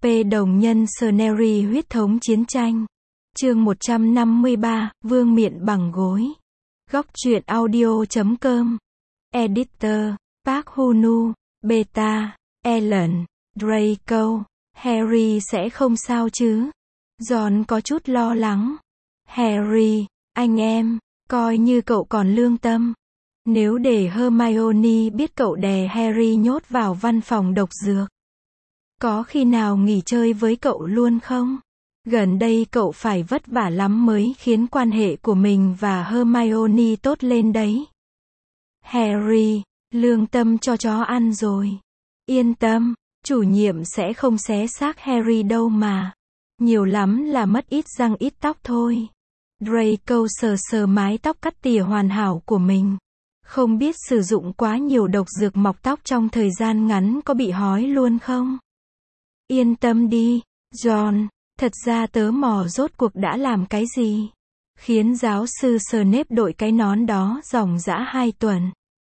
P đồng nhân Scenery huyết thống chiến tranh. Chương 153, Vương miện bằng gối. Góc truyện audio.com. Editor, Park Hunu, Beta, Ellen, Draco. Harry sẽ không sao chứ? Ron có chút lo lắng. Harry, anh em, coi như cậu còn lương tâm. Nếu để Hermione biết cậu đè Harry nhốt vào văn phòng độc dược, có khi nào nghỉ chơi với cậu luôn không? Gần đây cậu phải vất vả lắm mới khiến quan hệ của mình và Hermione tốt lên đấy. Harry, lương tâm cho chó ăn rồi. Yên tâm, chủ nhiệm sẽ không xé xác Harry đâu mà. Nhiều lắm là mất ít răng ít tóc thôi. Draco sờ sờ mái tóc cắt tỉa hoàn hảo của mình. Không biết sử dụng quá nhiều độc dược mọc tóc trong thời gian ngắn có bị hói luôn không? Yên tâm đi, John. Thật ra tớ mò rốt cuộc đã làm cái gì khiến giáo sư Snape đội cái nón đó dòng dã 2 tuần.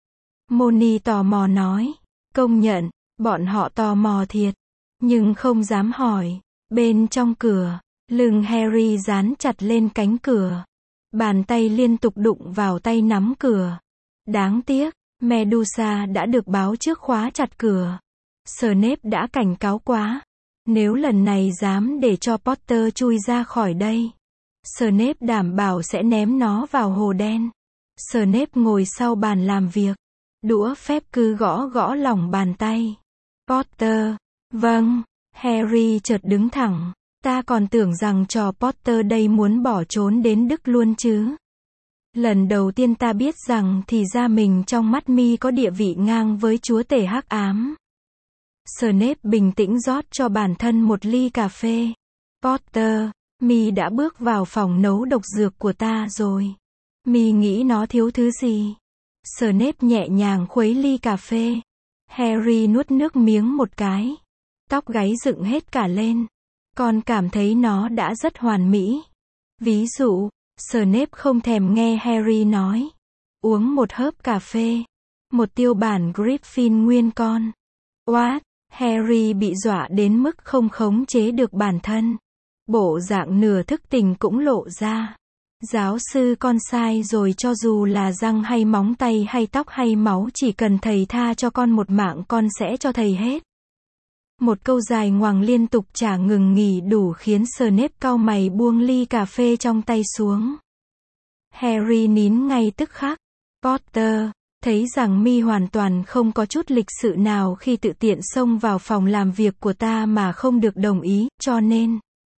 Moni tò mò nói. Công nhận, bọn họ tò mò thiệt, nhưng không dám hỏi. Bên trong cửa, lưng Harry dán chặt lên cánh cửa. Bàn tay liên tục đụng vào tay nắm cửa. Đáng tiếc, Medusa đã được báo trước khóa chặt cửa. Snape đã cảnh cáo quá. Nếu lần này dám để cho Potter chui ra khỏi đây, Snape đảm bảo sẽ ném nó vào hồ đen. Snape ngồi sau bàn làm việc. Đũa phép cứ gõ gõ lòng bàn tay. Potter. Vâng. Harry chợt đứng thẳng. Ta còn tưởng rằng trò Potter đây muốn bỏ trốn đến Đức luôn chứ. Lần đầu tiên ta biết rằng thì ra mình trong mắt mi có địa vị ngang với chúa tể hắc ám. Snape bình tĩnh rót cho bản thân một ly cà phê. Potter, mi đã bước vào phòng nấu độc dược của ta rồi. Mi nghĩ nó thiếu thứ gì? Snape nhẹ nhàng khuấy ly cà phê. Harry nuốt nước miếng một cái. Tóc gáy dựng hết cả lên. Con cảm thấy nó đã rất hoàn mỹ. Ví dụ, Snape không thèm nghe Harry nói. Uống một hớp cà phê. Một tiêu bản Griffin nguyên con. What? Harry bị dọa đến mức không khống chế được bản thân. Bộ dạng nửa thức tỉnh cũng lộ ra. Giáo sư con sai rồi, cho dù là răng hay móng tay hay tóc hay máu, chỉ cần thầy tha cho con một mạng con sẽ cho thầy hết. Một câu dài ngoằng liên tục chả ngừng nghỉ đủ khiến Snape cau mày buông ly cà phê trong tay xuống. Harry nín ngay tức khắc. Potter, thấy rằng mi hoàn toàn không có chút lịch sự nào khi tự tiện xông vào phòng làm việc của ta mà không được đồng ý, cho nên...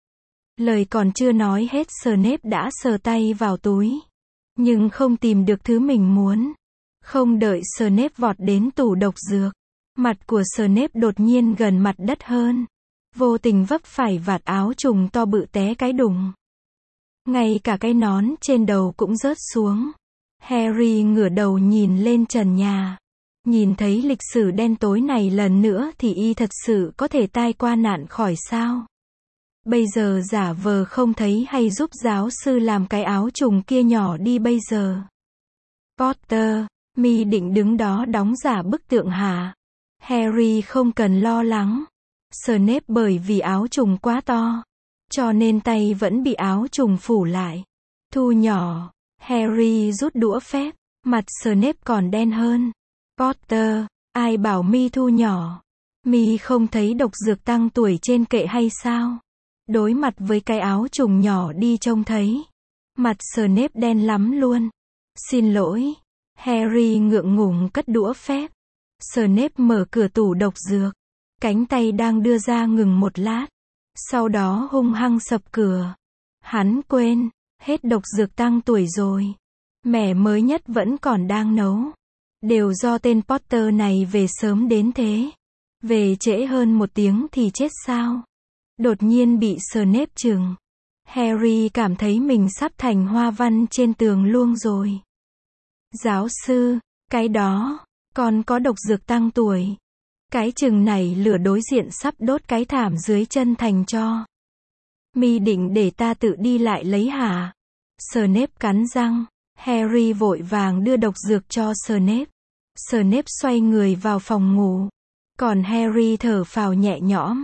Lời còn chưa nói hết Snape đã sờ tay vào túi. Nhưng không tìm được thứ mình muốn. Không đợi Snape vọt đến tủ độc dược. Mặt của Snape đột nhiên gần mặt đất hơn. Vô tình vấp phải vạt áo trùng to bự té cái đùng. Ngay cả cái nón trên đầu cũng rớt xuống. Harry ngửa đầu nhìn lên trần nhà. Nhìn thấy lịch sử đen tối này lần nữa thì y thật sự có thể tai qua nạn khỏi sao? Bây giờ giả vờ không thấy hay giúp giáo sư làm cái áo trùng kia nhỏ đi bây giờ. Potter, mi định đứng đó đóng giả bức tượng hả? Harry không cần lo lắng. Snape bởi vì áo trùng quá to, cho nên tay vẫn bị áo trùng phủ lại. Thu nhỏ. Harry rút đũa phép. Mặt Snape còn đen hơn. Potter, ai bảo mi thu nhỏ? Mi không thấy độc dược tăng tuổi trên kệ hay sao? Đối mặt với cái áo trùng nhỏ đi trông thấy. Mặt Snape đen lắm luôn. Xin lỗi. Harry ngượng ngùng cất đũa phép. Snape mở cửa tủ độc dược. Cánh tay đang đưa ra ngừng một lát. Sau đó hung hăng sập cửa. Hắn quên. Hết độc dược tăng tuổi rồi. Mẻ mới nhất vẫn còn đang nấu. Đều do tên Potter này về sớm đến thế. Về trễ hơn 1 tiếng thì chết sao? Đột nhiên bị Snape chừng. Harry cảm thấy mình sắp thành hoa văn trên tường luôn rồi. Giáo sư, cái đó, còn có độc dược tăng tuổi. Cái chừng này lửa đối diện sắp đốt cái thảm dưới chân thành tro. Mi định để ta tự đi lại lấy hả? Snape cắn răng. Harry vội vàng đưa độc dược cho Snape. Snape xoay người vào phòng ngủ. Còn Harry thở phào nhẹ nhõm.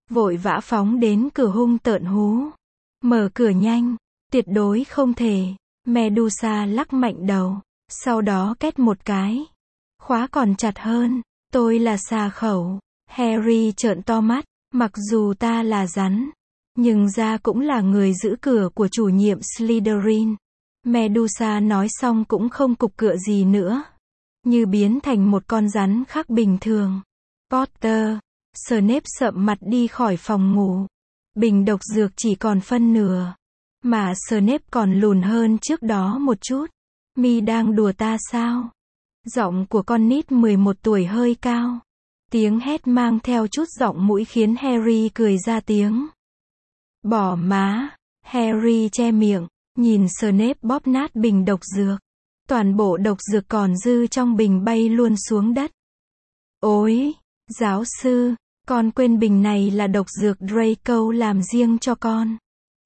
vội vã phóng đến cửa hung tợn hú. Mở cửa nhanh, tuyệt đối không thể. Medusa lắc mạnh đầu, sau đó két một cái. Khóa còn chặt hơn, tôi là xà khẩu. Harry trợn to mắt, mặc dù ta là rắn, nhưng ra cũng là người giữ cửa của chủ nhiệm Slytherin. Medusa nói xong cũng không cục cựa gì nữa, như biến thành một con rắn khác bình thường. Potter, Snape sậm mặt đi khỏi phòng ngủ. Bình độc dược chỉ còn phân nửa, mà Snape còn lùn hơn trước đó một chút. Mi đang đùa ta sao? Giọng của con nít 11 tuổi hơi cao. Tiếng hét mang theo chút giọng mũi khiến Harry cười ra tiếng. Bỏ má. Harry che miệng, nhìn Snape bóp nát bình độc dược. Toàn bộ độc dược còn dư trong bình bay luôn xuống đất. Ôi, giáo sư, con quên bình này là độc dược Draco làm riêng cho con.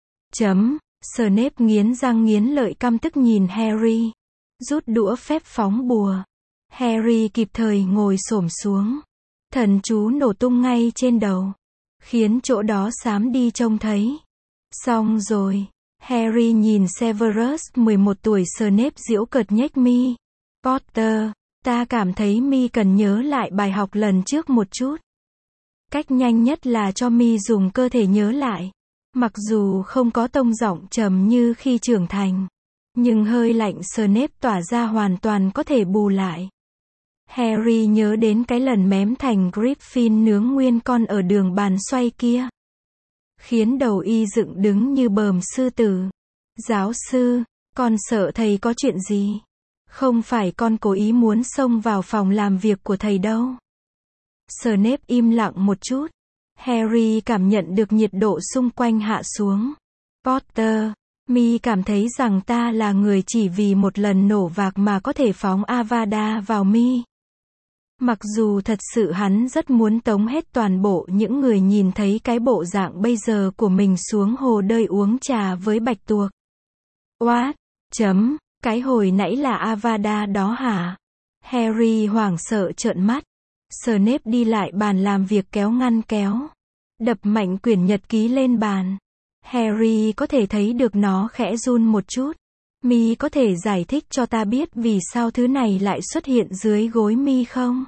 Snape nghiến răng nghiến lợi căm tức nhìn Harry. Rút đũa phép phóng bùa. Harry kịp thời ngồi xổm xuống. Thần chú nổ tung ngay trên đầu, khiến chỗ đó xám đi trông thấy. Xong rồi. Harry nhìn Severus 11 tuổi Snape giễu cợt nhếch mi. Potter, ta cảm thấy mi cần nhớ lại bài học lần trước một chút. Cách nhanh nhất là cho mi dùng cơ thể nhớ lại. Mặc dù không có tông giọng trầm như khi trưởng thành, nhưng hơi lạnh Snape tỏa ra hoàn toàn có thể bù lại. Harry nhớ đến cái lần mém thành Griffin nướng nguyên con ở đường bàn xoay kia, khiến đầu y dựng đứng như bờm sư tử. Giáo sư, con sợ thầy có chuyện gì? Không phải con cố ý muốn xông vào phòng làm việc của thầy đâu. Snape im lặng một chút. Harry cảm nhận được nhiệt độ xung quanh hạ xuống. Potter, mi cảm thấy rằng ta là người chỉ vì một lần nổ vạc mà có thể phóng Avada vào mi. Mặc dù thật sự hắn rất muốn tống hết toàn bộ những người nhìn thấy cái bộ dạng bây giờ của mình xuống hồ đơi uống trà với bạch tuộc. What? Cái hồi nãy là Avada đó hả? Harry hoảng sợ trợn mắt. Snape đi lại bàn làm việc kéo ngăn kéo, đập mạnh quyển nhật ký lên bàn. Harry có thể thấy được nó khẽ run một chút. Mi có thể giải thích cho ta biết vì sao thứ này lại xuất hiện dưới gối mi không?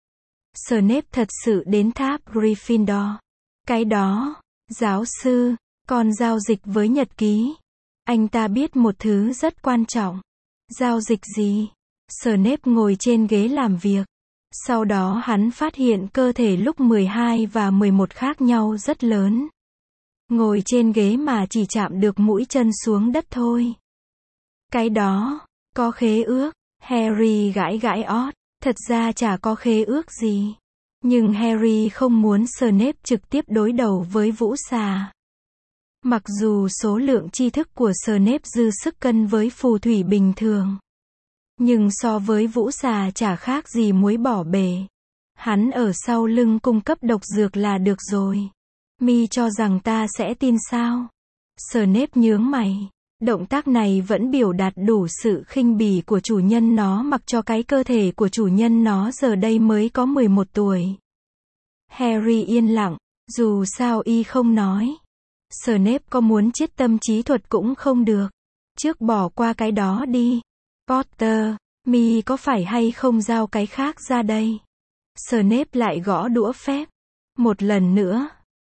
Snape thật sự đến tháp Gryffindor. Cái đó, giáo sư, con giao dịch với nhật ký. Anh ta biết một thứ rất quan trọng. Giao dịch gì? Snape ngồi trên ghế làm việc. Sau đó hắn phát hiện cơ thể lúc 12 và 11 khác nhau rất lớn. Ngồi trên ghế mà chỉ chạm được mũi chân xuống đất thôi. Cái đó, có khế ước. Harry gãi gãi ót. Thật ra chả có khế ước gì. Nhưng Harry không muốn Snape trực tiếp đối đầu với Vũ Xà. Mặc dù số lượng tri thức của Snape dư sức cân với phù thủy bình thường, nhưng so với Vũ Xà chả khác gì muối bỏ bể. Hắn ở sau lưng cung cấp độc dược là được rồi. Mi cho rằng ta sẽ tin sao? Snape nhướng mày. Động tác này vẫn biểu đạt đủ sự khinh bỉ của chủ nhân nó mặc cho cái cơ thể của chủ nhân nó giờ đây mới có 11 tuổi. Harry yên lặng, dù sao y không nói. Snape có muốn chiết tâm trí thuật cũng không được. Trước bỏ qua cái đó đi. Potter, mi có phải hay không giao cái khác ra đây? Snape lại gõ đũa phép. Một lần nữa.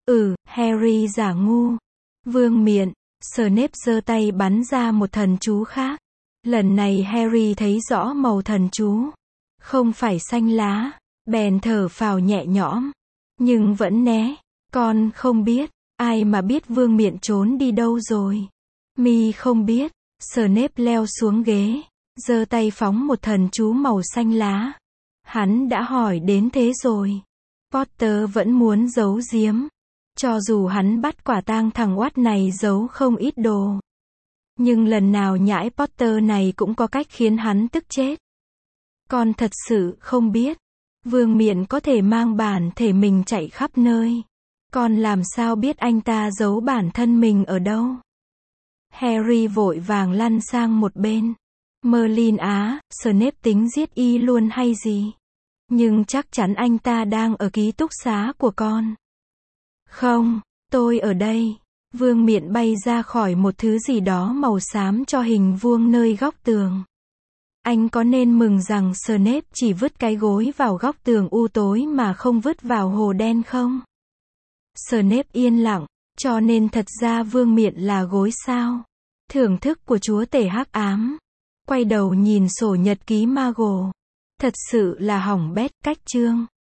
Harry giả ngu. Vương miện. Snape giơ tay bắn ra một thần chú khác. Lần này Harry thấy rõ màu thần chú. Không phải xanh lá. Bèn thở phào nhẹ nhõm. Nhưng vẫn né. Con không biết. Ai mà biết vương miện trốn đi đâu rồi? Mi không biết. Snape leo xuống ghế. Giơ tay phóng một thần chú màu xanh lá. Hắn đã hỏi đến thế rồi. Potter vẫn muốn giấu giếm. Cho dù hắn bắt quả tang thằng oát này giấu không ít đồ. Nhưng lần nào nhãi Potter này cũng có cách khiến hắn tức chết. Con thật sự không biết. Vương miện có thể mang bản thể mình chạy khắp nơi. Con làm sao biết anh ta giấu bản thân mình ở đâu? Harry vội vàng lăn sang một bên. Merlin á, Snape tính giết y luôn hay gì? Nhưng chắc chắn anh ta đang ở ký túc xá của con. Không, tôi ở đây. Vương Miện bay ra khỏi một thứ gì đó màu xám cho hình vuông nơi góc tường. Anh có nên mừng rằng Snape chỉ vứt cái gối vào góc tường u tối mà không vứt vào hồ đen không? Snape yên lặng, cho nên thật ra Vương Miện là gối sao? Thưởng thức của chúa tể hắc ám. Quay đầu nhìn sổ nhật ký Muggle. Thật sự là hỏng bét, cách chương.